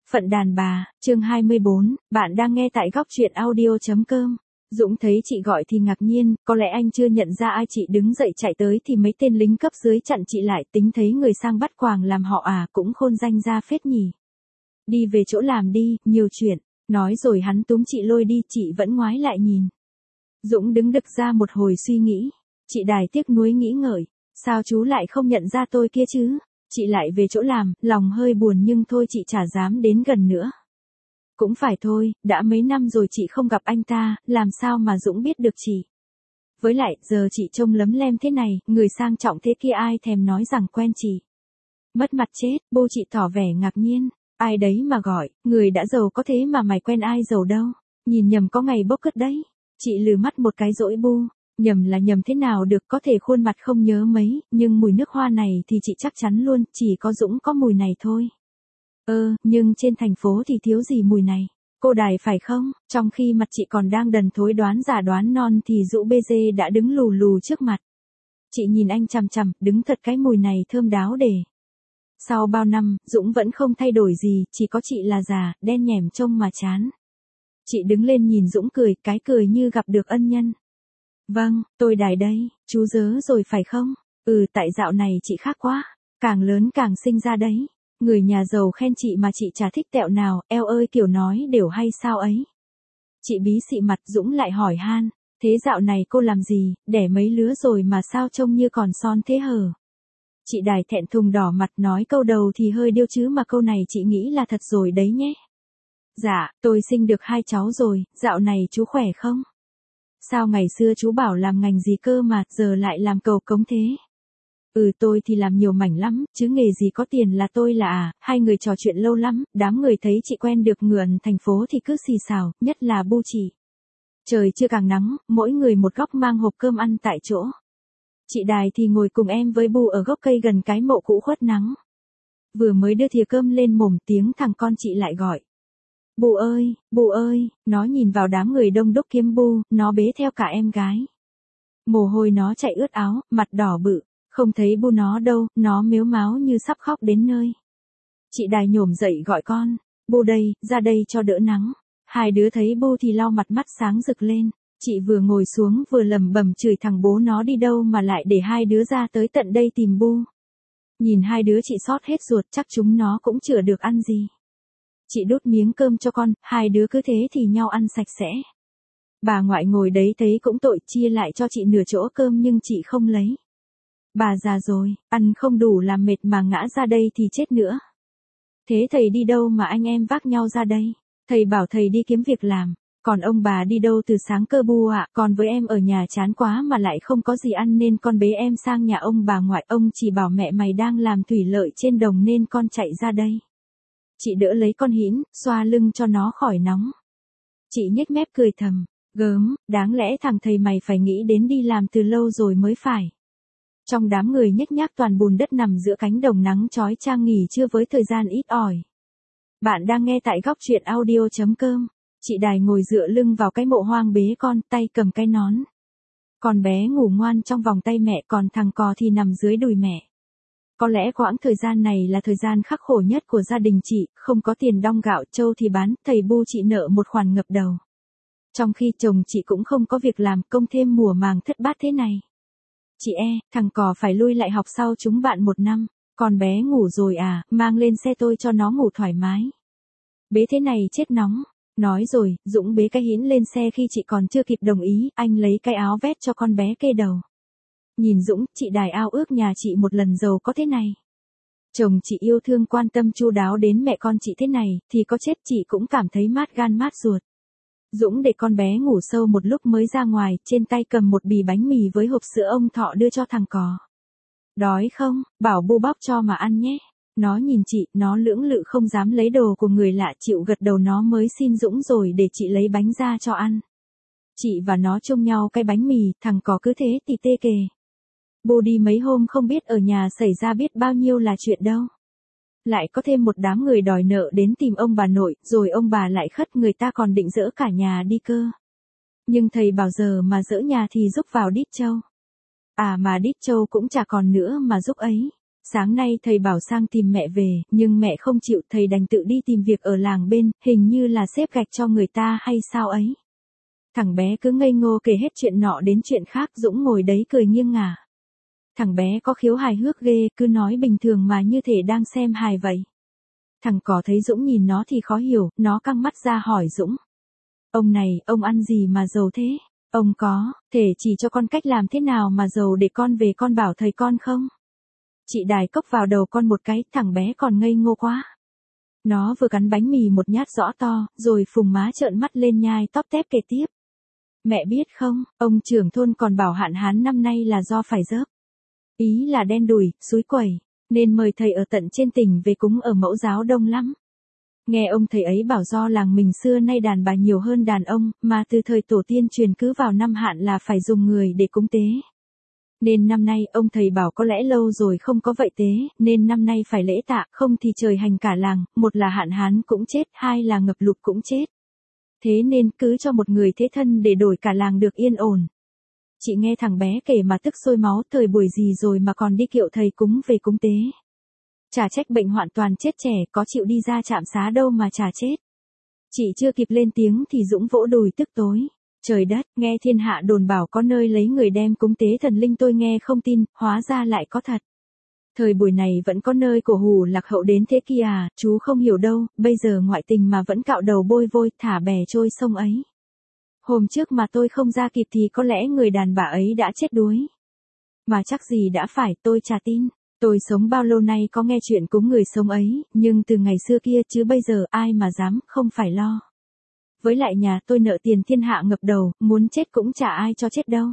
Phận đàn bà, chương 24, bạn đang nghe tại góc truyện audio.com. Dũng thấy chị gọi thì ngạc nhiên, có lẽ anh chưa nhận ra ai. Chị đứng dậy chạy tới thì mấy tên lính cấp dưới chặn chị lại, tính thấy người sang bắt quàng làm họ à, cũng khôn danh ra phết nhỉ. Đi về chỗ làm đi, nhiều chuyện, nói rồi hắn túm chị lôi đi, chị vẫn ngoái lại nhìn. Dũng đứng đực ra một hồi suy nghĩ, chị Đài tiếc nuối nghĩ ngợi, sao chú lại không nhận ra tôi kia chứ? Chị lại về chỗ làm, lòng hơi buồn nhưng thôi chị chả dám đến gần nữa. Cũng phải thôi, đã mấy năm rồi chị không gặp anh ta, làm sao mà Dũng biết được chị. Với lại, giờ chị trông lấm lem thế này, người sang trọng thế kia ai thèm nói rằng quen chị. Mất mặt chết, bô chị tỏ vẻ ngạc nhiên, ai đấy mà gọi, người đã giàu có thế mà mày quen ai giàu đâu, nhìn nhầm có ngày bốc cất đấy. Chị lừ mắt một cái dỗi bu. Nhầm là nhầm thế nào được, có thể khuôn mặt không nhớ mấy, nhưng mùi nước hoa này thì chị chắc chắn luôn, chỉ có Dũng có mùi này thôi. Nhưng trên thành phố thì thiếu gì mùi này. Cô Đài phải không? Trong khi mặt chị còn đang đần thối đoán giả đoán non thì Dũ bê dê đã đứng lù lù trước mặt. Chị nhìn anh chằm chằm, đứng thật cái mùi này thơm đáo để. Sau bao năm, Dũng vẫn không thay đổi gì, chỉ có chị là già, đen nhẻm trông mà chán. Chị đứng lên nhìn Dũng cười, cái cười như gặp được ân nhân. Vâng, tôi Đài đây, chú dớ rồi phải không? Tại dạo này chị khác quá, càng lớn càng sinh ra đấy. Người nhà giàu khen chị mà chị chả thích tẹo nào, eo ơi kiểu nói đều hay sao ấy. Chị bí xị mặt, Dũng lại hỏi han, thế dạo này cô làm gì, đẻ mấy lứa rồi mà sao trông như còn son thế hở? Chị Đài thẹn thùng đỏ mặt nói câu đầu thì hơi điêu chứ mà câu này chị nghĩ là thật rồi đấy nhé. Dạ, tôi sinh được 2 cháu rồi, dạo này chú khỏe không? Sao ngày xưa chú bảo làm ngành gì cơ mà giờ lại làm cầu cống thế? Tôi thì làm nhiều mảnh lắm, chứ nghề gì có tiền là tôi là hai người trò chuyện lâu lắm, đám người thấy chị quen được người thành phố thì cứ xì xào, nhất là bu chị. Trời chưa càng nắng, mỗi người một góc mang hộp cơm ăn tại chỗ. Chị Đài thì ngồi cùng em với bu ở gốc cây gần cái mộ cũ khuất nắng. Vừa mới đưa thìa cơm lên mồm tiếng thằng con chị lại gọi. Bù ơi, nó nhìn vào đám người đông đúc kiếm bu, nó bế theo cả em gái. Mồ hôi nó chạy ướt áo, mặt đỏ bự, không thấy bu nó đâu, nó mếu máo như sắp khóc đến nơi. Chị Đài nhổm dậy gọi con, bu đây, ra đây cho đỡ nắng. Hai đứa thấy bu thì lau mặt mắt sáng rực lên, chị vừa ngồi xuống vừa lẩm bẩm chửi thằng bố nó đi đâu mà lại để hai đứa ra tới tận đây tìm bu. Nhìn hai đứa chị xót hết ruột chắc chúng nó cũng chữa được ăn gì. Chị đút miếng cơm cho con, hai đứa cứ thế thì nhau ăn sạch sẽ. Bà ngoại ngồi đấy thấy cũng tội chia lại cho chị nửa chỗ cơm nhưng chị không lấy. Bà già rồi, ăn không đủ làm mệt mà ngã ra đây thì chết nữa. Thế thầy đi đâu mà anh em vác nhau ra đây? Thầy bảo thầy đi kiếm việc làm, còn ông bà đi đâu từ sáng cơ bu ạ? Còn với em ở nhà chán quá mà lại không có gì ăn nên con bế em sang nhà ông bà ngoại. Ông chỉ bảo mẹ mày đang làm thủy lợi trên đồng nên con chạy ra đây. Chị đỡ lấy con hĩn, xoa lưng cho nó khỏi nóng. Chị nhếch mép cười thầm, gớm, đáng lẽ thằng thầy mày phải nghĩ đến đi làm từ lâu rồi mới phải. Trong đám người nhếch nhác toàn bùn đất nằm giữa cánh đồng nắng chói chang nghỉ trưa với thời gian ít ỏi. Bạn đang nghe tại góc truyện audio.com. Chị Đài ngồi dựa lưng vào cái mộ hoang bế con, tay cầm cái nón. Con bé ngủ ngoan trong vòng tay mẹ, còn thằng cò thì nằm dưới đùi mẹ. Có lẽ quãng thời gian này là thời gian khắc khổ nhất của gia đình chị, không có tiền đong gạo trâu thì bán, thầy bu chị nợ một khoản ngập đầu. Trong khi chồng chị cũng không có việc làm, công thêm mùa màng thất bát thế này. Chị thằng cò phải lui lại học sau chúng bạn 1 năm, con bé ngủ rồi à, mang lên xe tôi cho nó ngủ thoải mái. Bế thế này chết nóng. Nói rồi, Dũng bế cái hĩn lên xe khi chị còn chưa kịp đồng ý, anh lấy cái áo vét cho con bé kê đầu. Nhìn Dũng, chị Đài ao ước nhà chị một lần giàu có thế này. Chồng chị yêu thương quan tâm chu đáo đến mẹ con chị thế này, thì có chết chị cũng cảm thấy mát gan mát ruột. Dũng để con bé ngủ sâu một lúc mới ra ngoài, trên tay cầm một bì bánh mì với hộp sữa ông thọ đưa cho thằng cò. Đói không, bảo bu bóc cho mà ăn nhé. Nó nhìn chị, nó lưỡng lự không dám lấy đồ của người lạ, chịu gật đầu. Nó mới xin Dũng rồi để chị lấy bánh ra cho ăn. Chị và nó chung nhau cái bánh mì, thằng cò cứ thế tì tê kề. Bu đi mấy hôm không biết ở nhà xảy ra biết bao nhiêu là chuyện đâu. Lại có thêm một đám người đòi nợ đến tìm ông bà nội, rồi ông bà lại khất, người ta còn định dỡ cả nhà đi cơ. Nhưng thầy bảo giờ mà dỡ nhà thì rúc vào đít trâu. Mà đít trâu cũng chả còn nữa mà rúc ấy. Sáng nay thầy bảo sang tìm mẹ về, nhưng mẹ không chịu, thầy đành tự đi tìm việc ở làng bên, hình như là xếp gạch cho người ta hay sao ấy. Thằng bé cứ ngây ngô kể hết chuyện nọ đến chuyện khác, Dũng ngồi đấy cười nghiêng ngả. Thằng bé có khiếu hài hước ghê, cứ nói bình thường mà như thể đang xem hài vậy. Thằng cò thấy Dũng nhìn nó thì khó hiểu, nó căng mắt ra hỏi Dũng. Ông này, ông ăn gì mà giàu thế? Ông có thể chỉ cho con cách làm thế nào mà giàu để con về con bảo thầy con không? Chị đài cốc vào đầu con một cái, thằng bé còn ngây ngô quá. Nó vừa cắn bánh mì một nhát rõ to, rồi phùng má trợn mắt lên nhai tóp tép kể tiếp. Mẹ biết không, ông trưởng thôn còn bảo hạn hán năm nay là do phải dớp. Ý là đen đủi, xúi quẩy, nên mời thầy ở tận trên tỉnh về cúng ở mẫu giáo đông lắm. Nghe ông thầy ấy bảo do làng mình xưa nay đàn bà nhiều hơn đàn ông, mà từ thời tổ tiên truyền cứ vào năm hạn là phải dùng người để cúng tế. Nên năm nay ông thầy bảo có lẽ lâu rồi không có vậy tế, nên năm nay phải lễ tạ, không thì trời hành cả làng, một là hạn hán cũng chết, hai là ngập lụt cũng chết. Thế nên cứ cho một người thế thân để đổi cả làng được yên ổn. Chị nghe thằng bé kể mà tức sôi máu, thời buổi gì rồi mà còn đi kiệu thầy cúng về cúng tế. Chả trách bệnh hoạn toàn chết trẻ, có chịu đi ra trạm xá đâu mà chả chết. Chị chưa kịp lên tiếng thì Dũng vỗ đùi tức tối. Trời đất, nghe thiên hạ đồn bảo có nơi lấy người đem cúng tế thần linh, tôi nghe không tin, hóa ra lại có thật. Thời buổi này vẫn có nơi cổ hủ lạc hậu đến thế kia à, chú không hiểu đâu, bây giờ ngoại tình mà vẫn cạo đầu bôi vôi, thả bè trôi sông ấy. Hôm trước mà tôi không ra kịp thì có lẽ người đàn bà ấy đã chết đuối. Mà chắc gì đã phải, tôi chả tin. Tôi sống bao lâu nay có nghe chuyện cúng người sống ấy, nhưng từ ngày xưa kia chứ bây giờ ai mà dám, không phải lo. Với lại nhà tôi nợ tiền thiên hạ ngập đầu, muốn chết cũng chả ai cho chết đâu.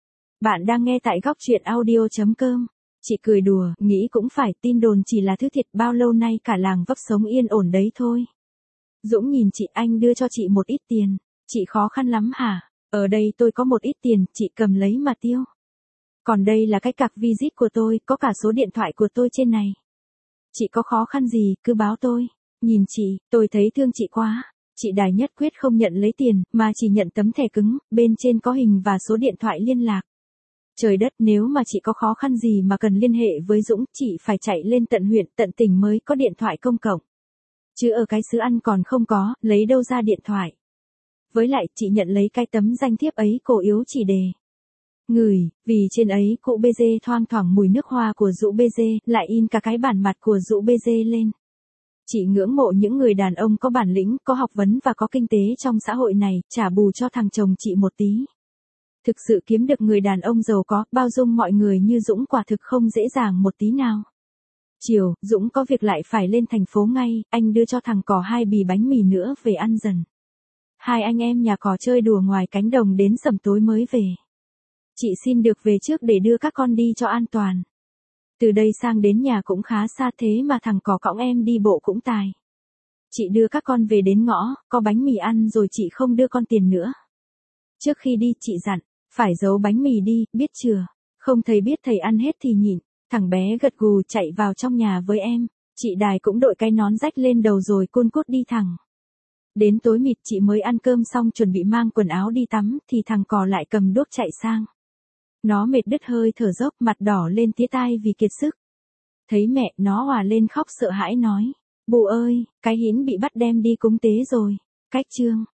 Bạn đang nghe tại góc truyện audio.com. Chị cười đùa, nghĩ cũng phải, tin đồn chỉ là thứ thiệt, bao lâu nay cả làng vấp sống yên ổn đấy thôi. Dũng nhìn chị, anh đưa cho chị một ít tiền. Chị khó khăn lắm hả? Ở đây tôi có một ít tiền, chị cầm lấy mà tiêu. Còn đây là cái card visit của tôi, có cả số điện thoại của tôi trên này. Chị có khó khăn gì, cứ báo tôi. Nhìn chị, tôi thấy thương chị quá. Chị đài nhất quyết không nhận lấy tiền, mà chỉ nhận tấm thẻ cứng, bên trên có hình và số điện thoại liên lạc. Trời đất, nếu mà chị có khó khăn gì mà cần liên hệ với Dũng, chị phải chạy lên tận huyện, tận tỉnh mới có điện thoại công cộng. Chứ ở cái xứ ăn còn không có, lấy đâu ra điện thoại. Với lại, chị nhận lấy cái tấm danh thiếp ấy, cổ yếu chỉ đề. Ngửi, vì trên ấy cụ bê dê thoang thoảng mùi nước hoa của Dụ bê dê, lại in cả cái bản mặt của Dụ bê dê lên. Chị ngưỡng mộ những người đàn ông có bản lĩnh, có học vấn và có kinh tế trong xã hội này, trả bù cho thằng chồng chị một tí. Thực sự kiếm được người đàn ông giàu có, bao dung mọi người như Dũng quả thực không dễ dàng một tí nào. Chiều, Dũng có việc lại phải lên thành phố ngay, anh đưa cho thằng cò 2 bì bánh mì nữa về ăn dần. Hai anh em nhà cò chơi đùa ngoài cánh đồng đến sầm tối mới về. Chị xin được về trước để đưa các con đi cho an toàn. Từ đây sang đến nhà cũng khá xa, thế mà thằng cò cõng em đi bộ cũng tài. Chị đưa các con về đến ngõ, có bánh mì ăn rồi chị không đưa con tiền nữa. Trước khi đi chị dặn, phải giấu bánh mì đi, biết chưa? Không thầy biết thầy ăn hết thì nhịn. Thằng bé gật gù chạy vào trong nhà với em. Chị đài cũng đội cái nón rách lên đầu rồi cun cút đi thẳng. Đến tối mịt chị mới ăn cơm xong chuẩn bị mang quần áo đi tắm thì thằng cò lại cầm đuốc chạy sang. Nó mệt đứt hơi thở dốc, mặt đỏ lên tía tai vì kiệt sức. Thấy mẹ, nó òa lên khóc sợ hãi nói. Bố ơi, cái Hiến bị bắt đem đi cúng tế rồi. Cách chương.